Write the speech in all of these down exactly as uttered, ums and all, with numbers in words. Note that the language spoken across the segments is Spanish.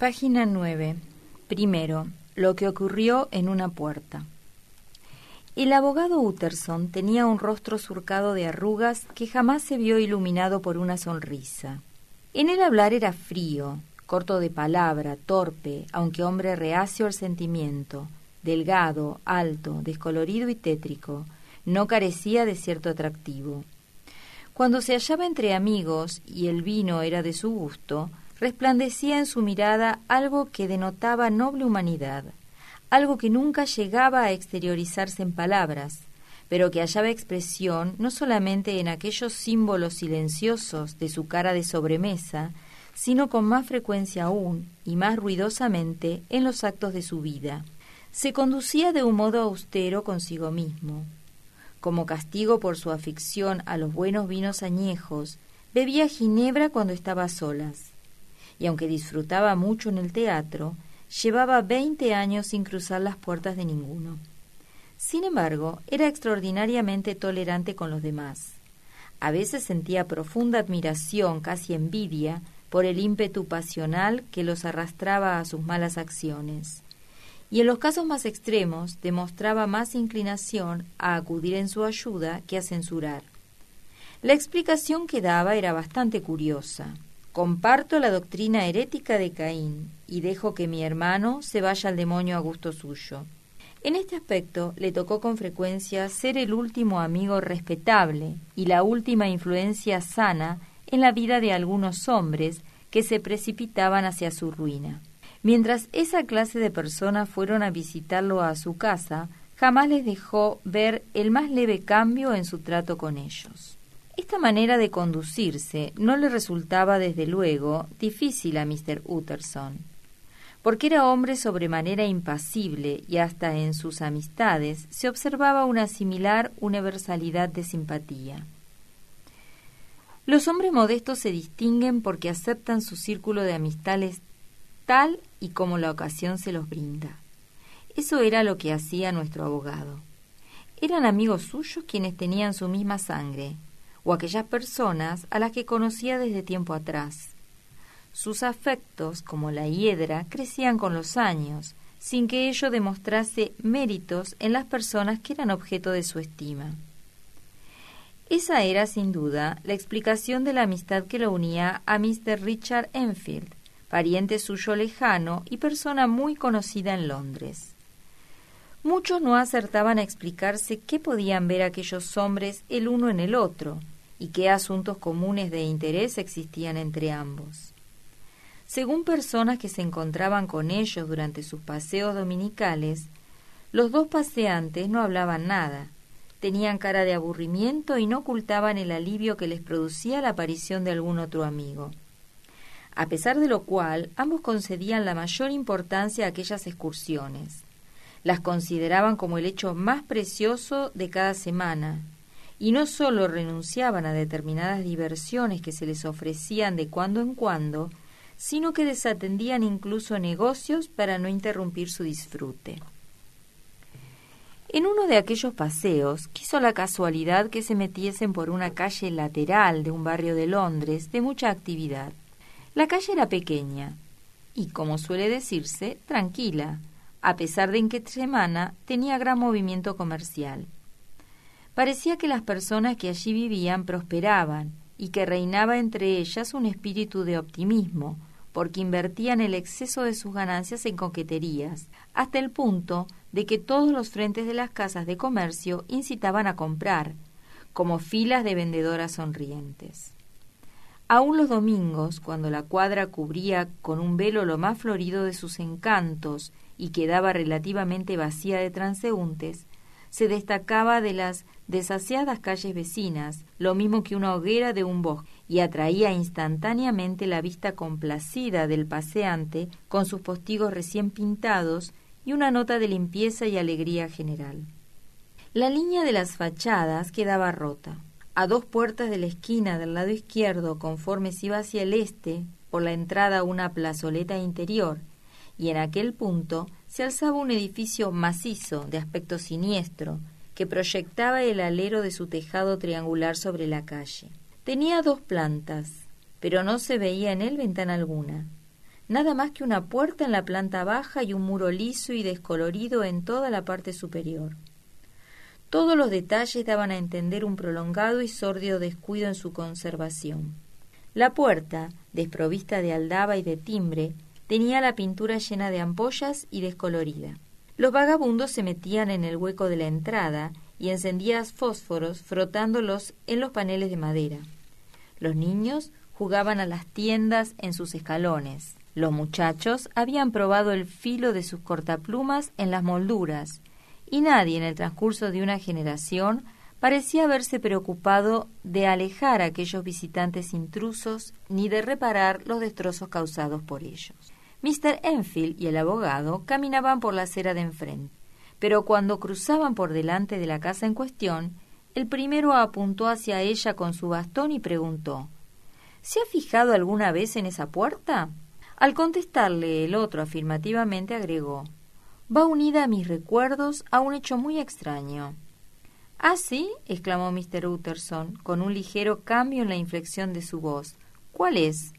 Página nueve. Primero, lo que ocurrió en una puerta. El abogado Utterson tenía un rostro surcado de arrugas que jamás se vio iluminado por una sonrisa. En el hablar era frío, corto de palabra, torpe, aunque hombre reacio al sentimiento, delgado, alto, descolorido y tétrico, no carecía de cierto atractivo. Cuando se hallaba entre amigos y el vino era de su gusto, resplandecía en su mirada algo que denotaba noble humanidad, algo que nunca llegaba a exteriorizarse en palabras, pero que hallaba expresión no solamente en aquellos símbolos silenciosos de su cara de sobremesa, sino con más frecuencia aún y más ruidosamente en los actos de su vida. Se conducía de un modo austero consigo mismo. Como castigo por su afición a los buenos vinos añejos, bebía ginebra cuando estaba a solas, y aunque disfrutaba mucho en el teatro, llevaba veinte años sin cruzar las puertas de ninguno. Sin embargo, era extraordinariamente tolerante con los demás. A veces sentía profunda admiración, casi envidia, por el ímpetu pasional que los arrastraba a sus malas acciones. Y en los casos más extremos demostraba más inclinación a acudir en su ayuda que a censurar. La explicación que daba era bastante curiosa. Comparto la doctrina herética de Caín y dejo que mi hermano se vaya al demonio a gusto suyo. En este aspecto le tocó con frecuencia ser el último amigo respetable y la última influencia sana en la vida de algunos hombres que se precipitaban hacia su ruina. Mientras esa clase de personas fueron a visitarlo a su casa, jamás les dejó ver el más leve cambio en su trato con ellos. Esta manera de conducirse no le resultaba, desde luego, difícil a mister Utterson, porque era hombre sobremanera impasible y hasta en sus amistades se observaba una similar universalidad de simpatía. Los hombres modestos se distinguen porque aceptan su círculo de amistades tal y como la ocasión se los brinda. Eso era lo que hacía nuestro abogado. Eran amigos suyos quienes tenían su misma sangre, o aquellas personas a las que conocía desde tiempo atrás. Sus afectos, como la hiedra, crecían con los años, sin que ello demostrase méritos en las personas que eran objeto de su estima. Esa era, sin duda, la explicación de la amistad que lo unía a mister Richard Enfield, pariente suyo lejano y persona muy conocida en Londres. Muchos no acertaban a explicarse qué podían ver aquellos hombres el uno en el otro, y qué asuntos comunes de interés existían entre ambos. Según personas que se encontraban con ellos durante sus paseos dominicales, los dos paseantes no hablaban nada, tenían cara de aburrimiento y no ocultaban el alivio que les producía la aparición de algún otro amigo. A pesar de lo cual, ambos concedían la mayor importancia a aquellas excursiones. Las consideraban como el hecho más precioso de cada semana, y no sólo renunciaban a determinadas diversiones que se les ofrecían de cuando en cuando, sino que desatendían incluso negocios para no interrumpir su disfrute. En uno de aquellos paseos quiso la casualidad que se metiesen por una calle lateral de un barrio de Londres de mucha actividad. La calle era pequeña y, como suele decirse, tranquila, a pesar de en que semana tenía gran movimiento comercial. Parecía que las personas que allí vivían prosperaban y que reinaba entre ellas un espíritu de optimismo, porque invertían el exceso de sus ganancias en coqueterías, hasta el punto de que todos los frentes de las casas de comercio incitaban a comprar, como filas de vendedoras sonrientes. Aún los domingos, cuando la cuadra cubría con un velo lo más florido de sus encantos y quedaba relativamente vacía de transeúntes, se destacaba de las desasiadas calles vecinas, lo mismo que una hoguera de un bosque, y atraía instantáneamente la vista complacida del paseante con sus postigos recién pintados y una nota de limpieza y alegría general. La línea de las fachadas quedaba rota. A dos puertas de la esquina del lado izquierdo, conforme se iba hacia el este, por la entrada a una plazoleta interior, y en aquel punto se alzaba un edificio macizo de aspecto siniestro que proyectaba el alero de su tejado triangular sobre la calle. Tenía dos plantas, pero no se veía en él ventana alguna. nada más que una puerta en la planta baja y un muro liso y descolorido en toda la parte superior. Todos los detalles daban a entender un prolongado y sórdido descuido en su conservación. La puerta, desprovista de aldaba y de timbre, tenía la pintura llena de ampollas y descolorida. Los vagabundos se metían en el hueco de la entrada y encendían fósforos frotándolos en los paneles de madera. Los niños jugaban a las tiendas en sus escalones. Los muchachos habían probado el filo de sus cortaplumas en las molduras, y nadie en el transcurso de una generación parecía haberse preocupado de alejar a aquellos visitantes intrusos ni de reparar los destrozos causados por ellos. mister Enfield y el abogado caminaban por la acera de enfrente, pero cuando cruzaban por delante de la casa en cuestión, el primero apuntó hacia ella con su bastón y preguntó: ¿Se ha fijado alguna vez en esa puerta? Al contestarle el otro afirmativamente agregó: va unida a mis recuerdos a un hecho muy extraño. ¿Ah, sí?, exclamó mister Utterson, con un ligero cambio en la inflexión de su voz. ¿Cuál es?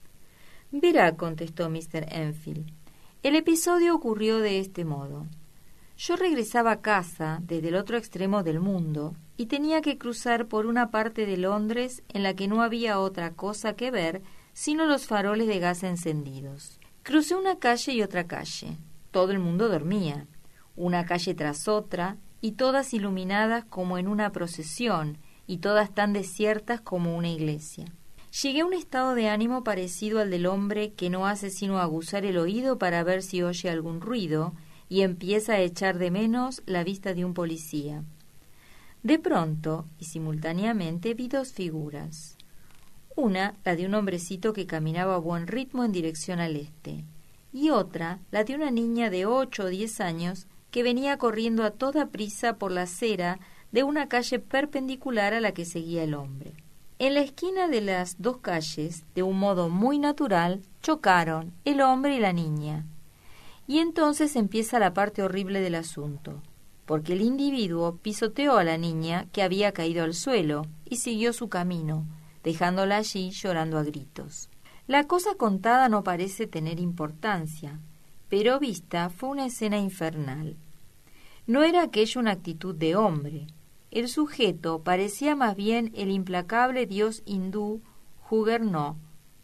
Verá, contestó mister Enfield. El episodio ocurrió de este modo. Yo regresaba a casa desde el otro extremo del mundo y tenía que cruzar por una parte de Londres en la que no había otra cosa que ver sino los faroles de gas encendidos. Crucé una calle y otra calle. Todo el mundo dormía, una calle tras otra, y todas iluminadas como en una procesión, y todas tan desiertas como una iglesia. Llegué a un estado de ánimo parecido al del hombre que no hace sino aguzar el oído para ver si oye algún ruido, y empieza a echar de menos la vista de un policía. De pronto, y simultáneamente, vi dos figuras. Una, la de un hombrecito que caminaba a buen ritmo en dirección al este, y otra, la de una niña de ocho o diez años que venía corriendo a toda prisa por la acera de una calle perpendicular a la que seguía el hombre. En la esquina de las dos calles, de un modo muy natural, chocaron el hombre y la niña. Y entonces empieza la parte horrible del asunto, porque el individuo pisoteó a la niña, que había caído al suelo, y siguió su camino, dejándola allí llorando a gritos. La cosa contada no parece tener importancia, pero vista fue una escena infernal. No era aquello una actitud de hombre. El sujeto parecía más bien el implacable dios hindú Juggernaut.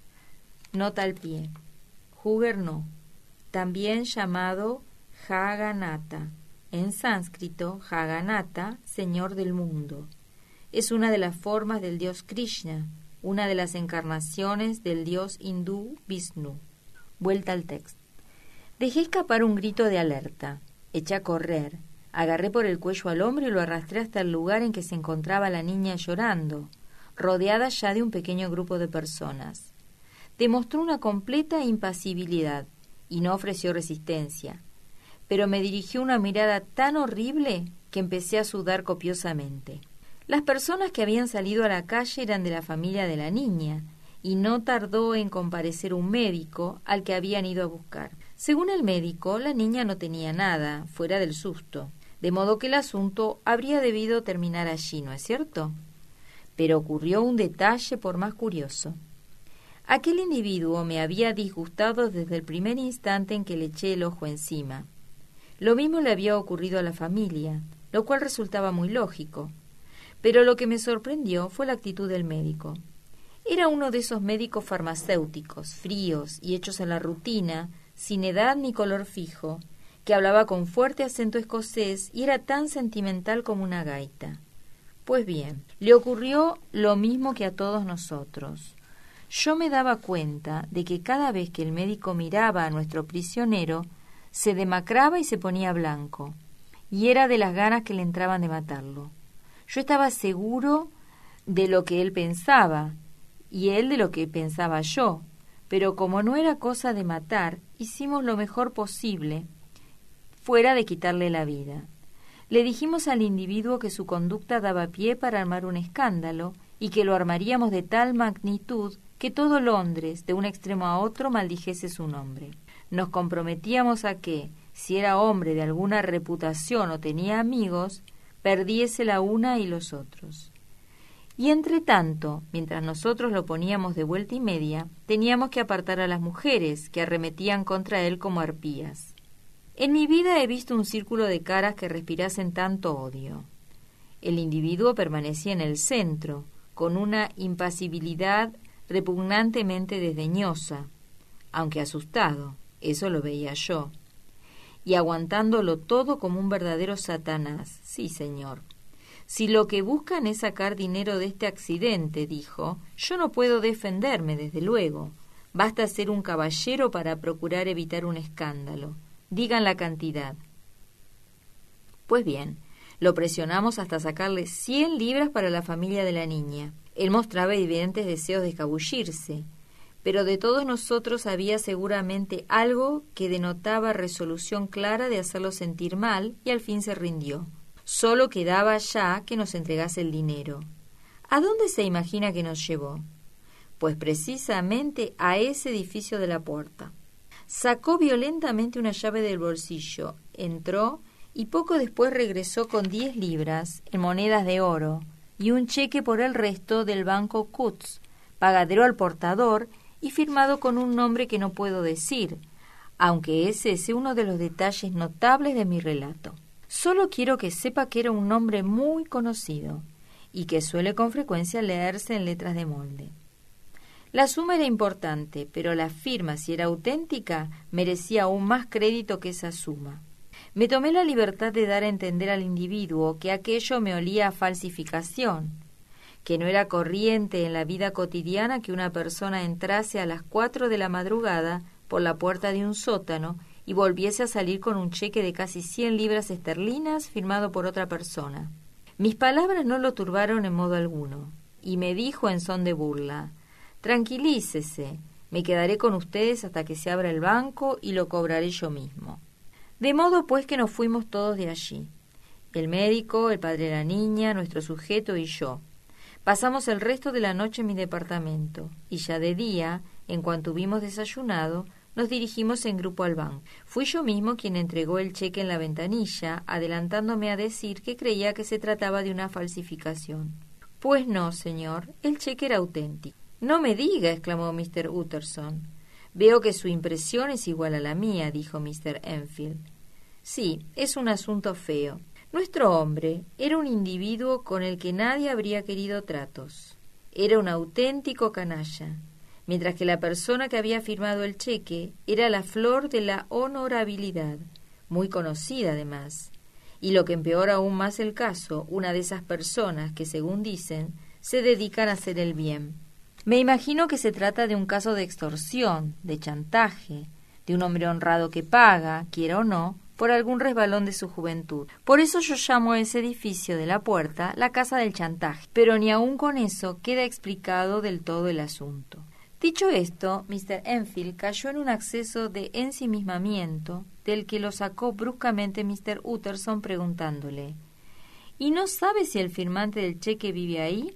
Nota al pie. Juggernaut, también llamado Jagannatha, en sánscrito Jagannatha, señor del mundo. Es una de las formas del dios Krishna, una de las encarnaciones del dios hindú Vishnu. Vuelta al texto. Dejé escapar un grito de alerta. Eché a correr. Agarré por el cuello al hombre y lo arrastré hasta el lugar en que se encontraba la niña llorando, rodeada ya de un pequeño grupo de personas. Demostró una completa impasibilidad y no ofreció resistencia, pero me dirigió una mirada tan horrible que empecé a sudar copiosamente. Las personas que habían salido a la calle eran de la familia de la niña, y no tardó en comparecer un médico al que habían ido a buscar. Según el médico, la niña no tenía nada, fuera del susto, de modo que el asunto habría debido terminar allí, ¿no es cierto? Pero ocurrió un detalle por más curioso. Aquel individuo me había disgustado desde el primer instante en que le eché el ojo encima. Lo mismo le había ocurrido a la familia, lo cual resultaba muy lógico. Pero lo que me sorprendió fue la actitud del médico. Era uno de esos médicos farmacéuticos, fríos y hechos en la rutina, sin edad ni color fijo, que hablaba con fuerte acento escocés y era tan sentimental como una gaita. Pues bien, le ocurrió lo mismo que a todos nosotros. Yo me daba cuenta de que cada vez que el médico miraba a nuestro prisionero, se demacraba y se ponía blanco, y era de las ganas que le entraban de matarlo. Yo estaba seguro de lo que él pensaba, y él de lo que pensaba yo, pero como no era cosa de matar, hicimos lo mejor posible, fuera de quitarle la vida. Le dijimos al individuo que su conducta daba pie para armar un escándalo, y que lo armaríamos de tal magnitud que todo Londres, de un extremo a otro, maldijese su nombre. Nos comprometíamos a que, si era hombre de alguna reputación o tenía amigos, perdiese la una y los otros. Y entre tanto, mientras nosotros lo poníamos de vuelta y media, teníamos que apartar a las mujeres, que arremetían contra él como arpías. En mi vida he visto un círculo de caras que respirasen tanto odio. El individuo permanecía en el centro, con una impasibilidad repugnantemente desdeñosa, aunque asustado, eso lo veía yo, y aguantándolo todo como un verdadero Satanás. Sí, señor. Si lo que buscan es sacar dinero de este accidente, dijo, yo no puedo defenderme, desde luego. Basta ser un caballero para procurar evitar un escándalo. Digan la cantidad. Pues bien, lo presionamos hasta sacarle cien libras para la familia de la niña. Él mostraba evidentes deseos de escabullirse, pero de todos nosotros había seguramente algo que denotaba resolución clara de hacerlo sentir mal, y al fin se rindió. Solo quedaba ya que nos entregase el dinero. ¿A dónde se imagina que nos llevó? Pues precisamente a ese edificio de la puerta. Sacó violentamente una llave del bolsillo, entró y poco después regresó con diez libras en monedas de oro y un cheque por el resto del banco Coutts, pagadero al portador y firmado con un nombre que no puedo decir, aunque ese es uno de los detalles notables de mi relato. Solo quiero que sepa que era un nombre muy conocido y que suele con frecuencia leerse en letras de molde. La suma era importante, pero la firma, si era auténtica, merecía aún más crédito que esa suma. Me tomé la libertad de dar a entender al individuo que aquello me olía a falsificación, que no era corriente en la vida cotidiana que una persona entrase a las cuatro de la madrugada por la puerta de un sótano y volviese a salir con un cheque de casi cien libras esterlinas firmado por otra persona. Mis palabras no lo turbaron en modo alguno, y me dijo en son de burla: «Tranquilícese, me quedaré con ustedes hasta que se abra el banco y lo cobraré yo mismo». De modo pues que nos fuimos todos de allí, el médico, el padre de la niña, nuestro sujeto y yo. Pasamos el resto de la noche en mi departamento, y ya de día, en cuanto hubimos desayunado, nos dirigimos en grupo al banco. Fui yo mismo quien entregó el cheque en la ventanilla, adelantándome a decir que creía que se trataba de una falsificación. Pues no, señor, el cheque era auténtico. «No me diga», exclamó mister Utterson. «Veo que su impresión es igual a la mía», dijo mister Enfield. «Sí, es un asunto feo. Nuestro hombre era un individuo con el que nadie habría querido tratos. Era un auténtico canalla, mientras que la persona que había firmado el cheque era la flor de la honorabilidad, muy conocida además, y lo que empeora aún más el caso, una de esas personas que, según dicen, se dedican a hacer el bien. Me imagino que se trata de un caso de extorsión, de chantaje, de un hombre honrado que paga, quiera o no, por algún resbalón de su juventud. Por eso yo llamo a ese edificio de la puerta la casa del chantaje, pero ni aun con eso queda explicado del todo el asunto». Dicho esto, mister Enfield cayó en un acceso de ensimismamiento, del que lo sacó bruscamente mister Utterson preguntándole: «¿Y no sabe si el firmante del cheque vive ahí?»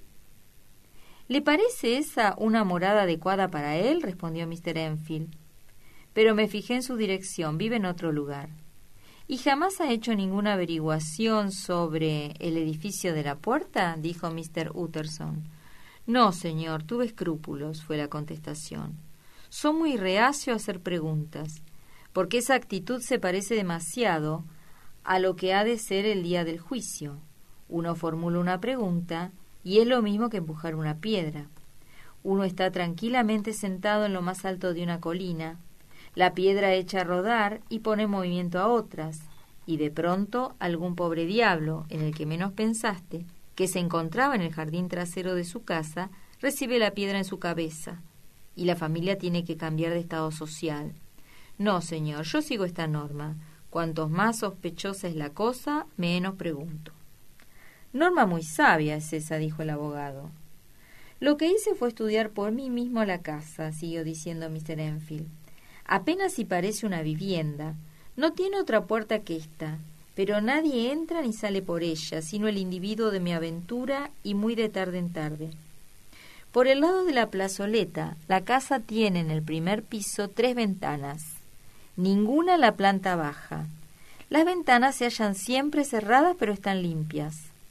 «¿Le parece esa una morada adecuada para él?», respondió mister Enfield. «Pero me fijé en su dirección, vive en otro lugar». «¿Y jamás ha hecho ninguna averiguación sobre el edificio de la puerta?», dijo mister Utterson. «No, señor, tuve escrúpulos», fue la contestación. «Soy muy reacio a hacer preguntas, porque esa actitud se parece demasiado a lo que ha de ser el día del juicio. Uno formula una pregunta y es lo mismo que empujar una piedra. Uno está tranquilamente sentado en lo más alto de una colina, la piedra echa a rodar y pone en movimiento a otras, y de pronto algún pobre diablo, en el que menos pensaste, que se encontraba en el jardín trasero de su casa, recibe la piedra en su cabeza, y la familia tiene que cambiar de estado social. No, señor, yo sigo esta norma. Cuanto más sospechosa es la cosa, menos pregunto». «Norma muy sabia es esa», dijo el abogado. «Lo que hice fue estudiar por mí mismo la casa», siguió diciendo mister Enfield. «Apenas si parece una vivienda. No tiene otra puerta que esta, pero nadie entra ni sale por ella, sino el individuo de mi aventura, y muy de tarde en tarde. Por el lado de la plazoleta, la casa tiene en el primer piso tres ventanas, ninguna en la planta baja. Las ventanas se hallan siempre cerradas, pero están limpias.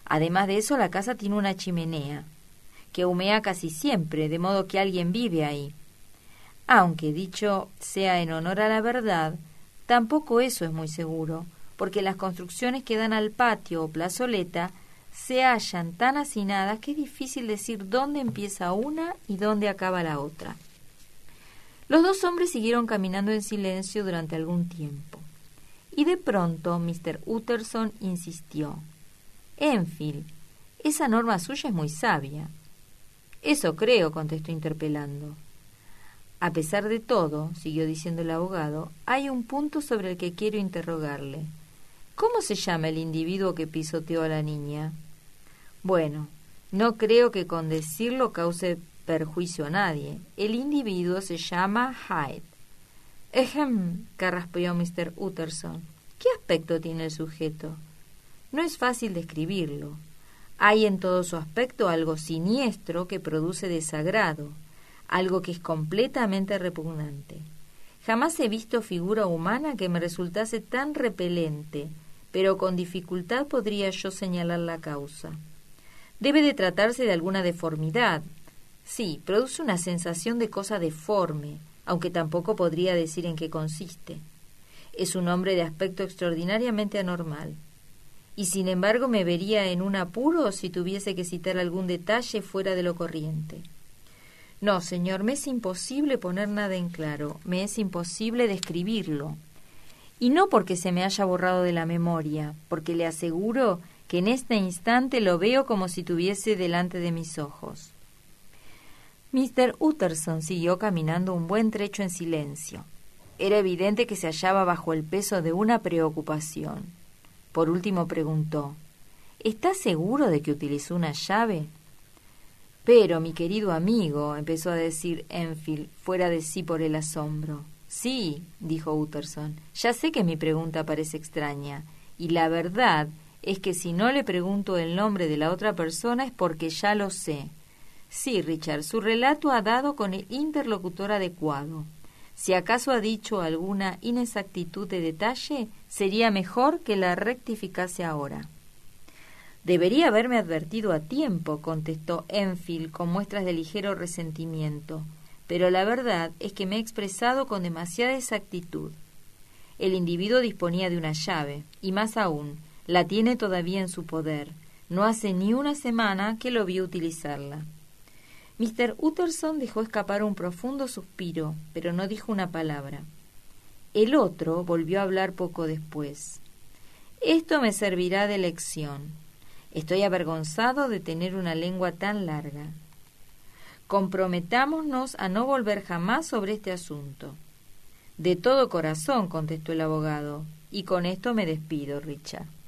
Además de eso, la casa tiene una chimenea, que humea casi siempre, de modo que alguien vive ahí. Aunque, dicho sea en honor a la verdad, tampoco eso es muy seguro, porque las construcciones que dan al patio o plazoleta se hallan tan hacinadas que es difícil decir dónde empieza una y dónde acaba la otra. Los dos hombres siguieron caminando en silencio durante algún tiempo, y de pronto mister Utterson insistió. «Enfield, esa norma suya es muy sabia». «Eso creo», contestó interpelando. «A pesar de todo», siguió diciendo el abogado, «hay un punto sobre el que quiero interrogarle. ¿Cómo se llama el individuo que pisoteó a la niña?» «Bueno, no creo que con decirlo cause perjuicio a nadie. El individuo se llama Hyde». «Ejem», carraspeó mister Utterson. «¿Qué aspecto tiene el sujeto?» «No es fácil describirlo. Hay en todo su aspecto algo siniestro que produce desagrado, algo que es completamente repugnante. Jamás he visto figura humana que me resultase tan repelente, pero con dificultad podría yo señalar la causa. Debe de tratarse de alguna deformidad. Sí, produce una sensación de cosa deforme, aunque tampoco podría decir en qué consiste. Es un hombre de aspecto extraordinariamente anormal. Y sin embargo me vería en un apuro si tuviese que citar algún detalle fuera de lo corriente. No, señor, me es imposible poner nada en claro, me es imposible describirlo. Y no porque se me haya borrado de la memoria, porque le aseguro que en este instante lo veo como si tuviese delante de mis ojos». mister Utterson siguió caminando un buen trecho en silencio. Era evidente que se hallaba bajo el peso de una preocupación. Por último preguntó, «¿Está seguro de que utilizó una llave?» «Pero, mi querido amigo», empezó a decir Enfield, fuera de sí por el asombro. «Sí», dijo Utterson, «ya sé que mi pregunta parece extraña, y la verdad es que si no le pregunto el nombre de la otra persona es porque ya lo sé. Sí, Richard, su relato ha dado con el interlocutor adecuado. Si acaso ha dicho alguna inexactitud de detalle, sería mejor que la rectificase ahora». «Debería haberme advertido a tiempo», contestó Enfield con muestras de ligero resentimiento, «pero la verdad es que me he expresado con demasiada exactitud. El individuo disponía de una llave, y más aún, la tiene todavía en su poder. No hace ni una semana que lo vi utilizarla». mister Utterson dejó escapar un profundo suspiro, pero no dijo una palabra. El otro volvió a hablar poco después. «Esto me servirá de lección. Estoy avergonzado de tener una lengua tan larga. Comprometámonos a no volver jamás sobre este asunto». «De todo corazón», contestó el abogado, «y con esto me despido, Richard».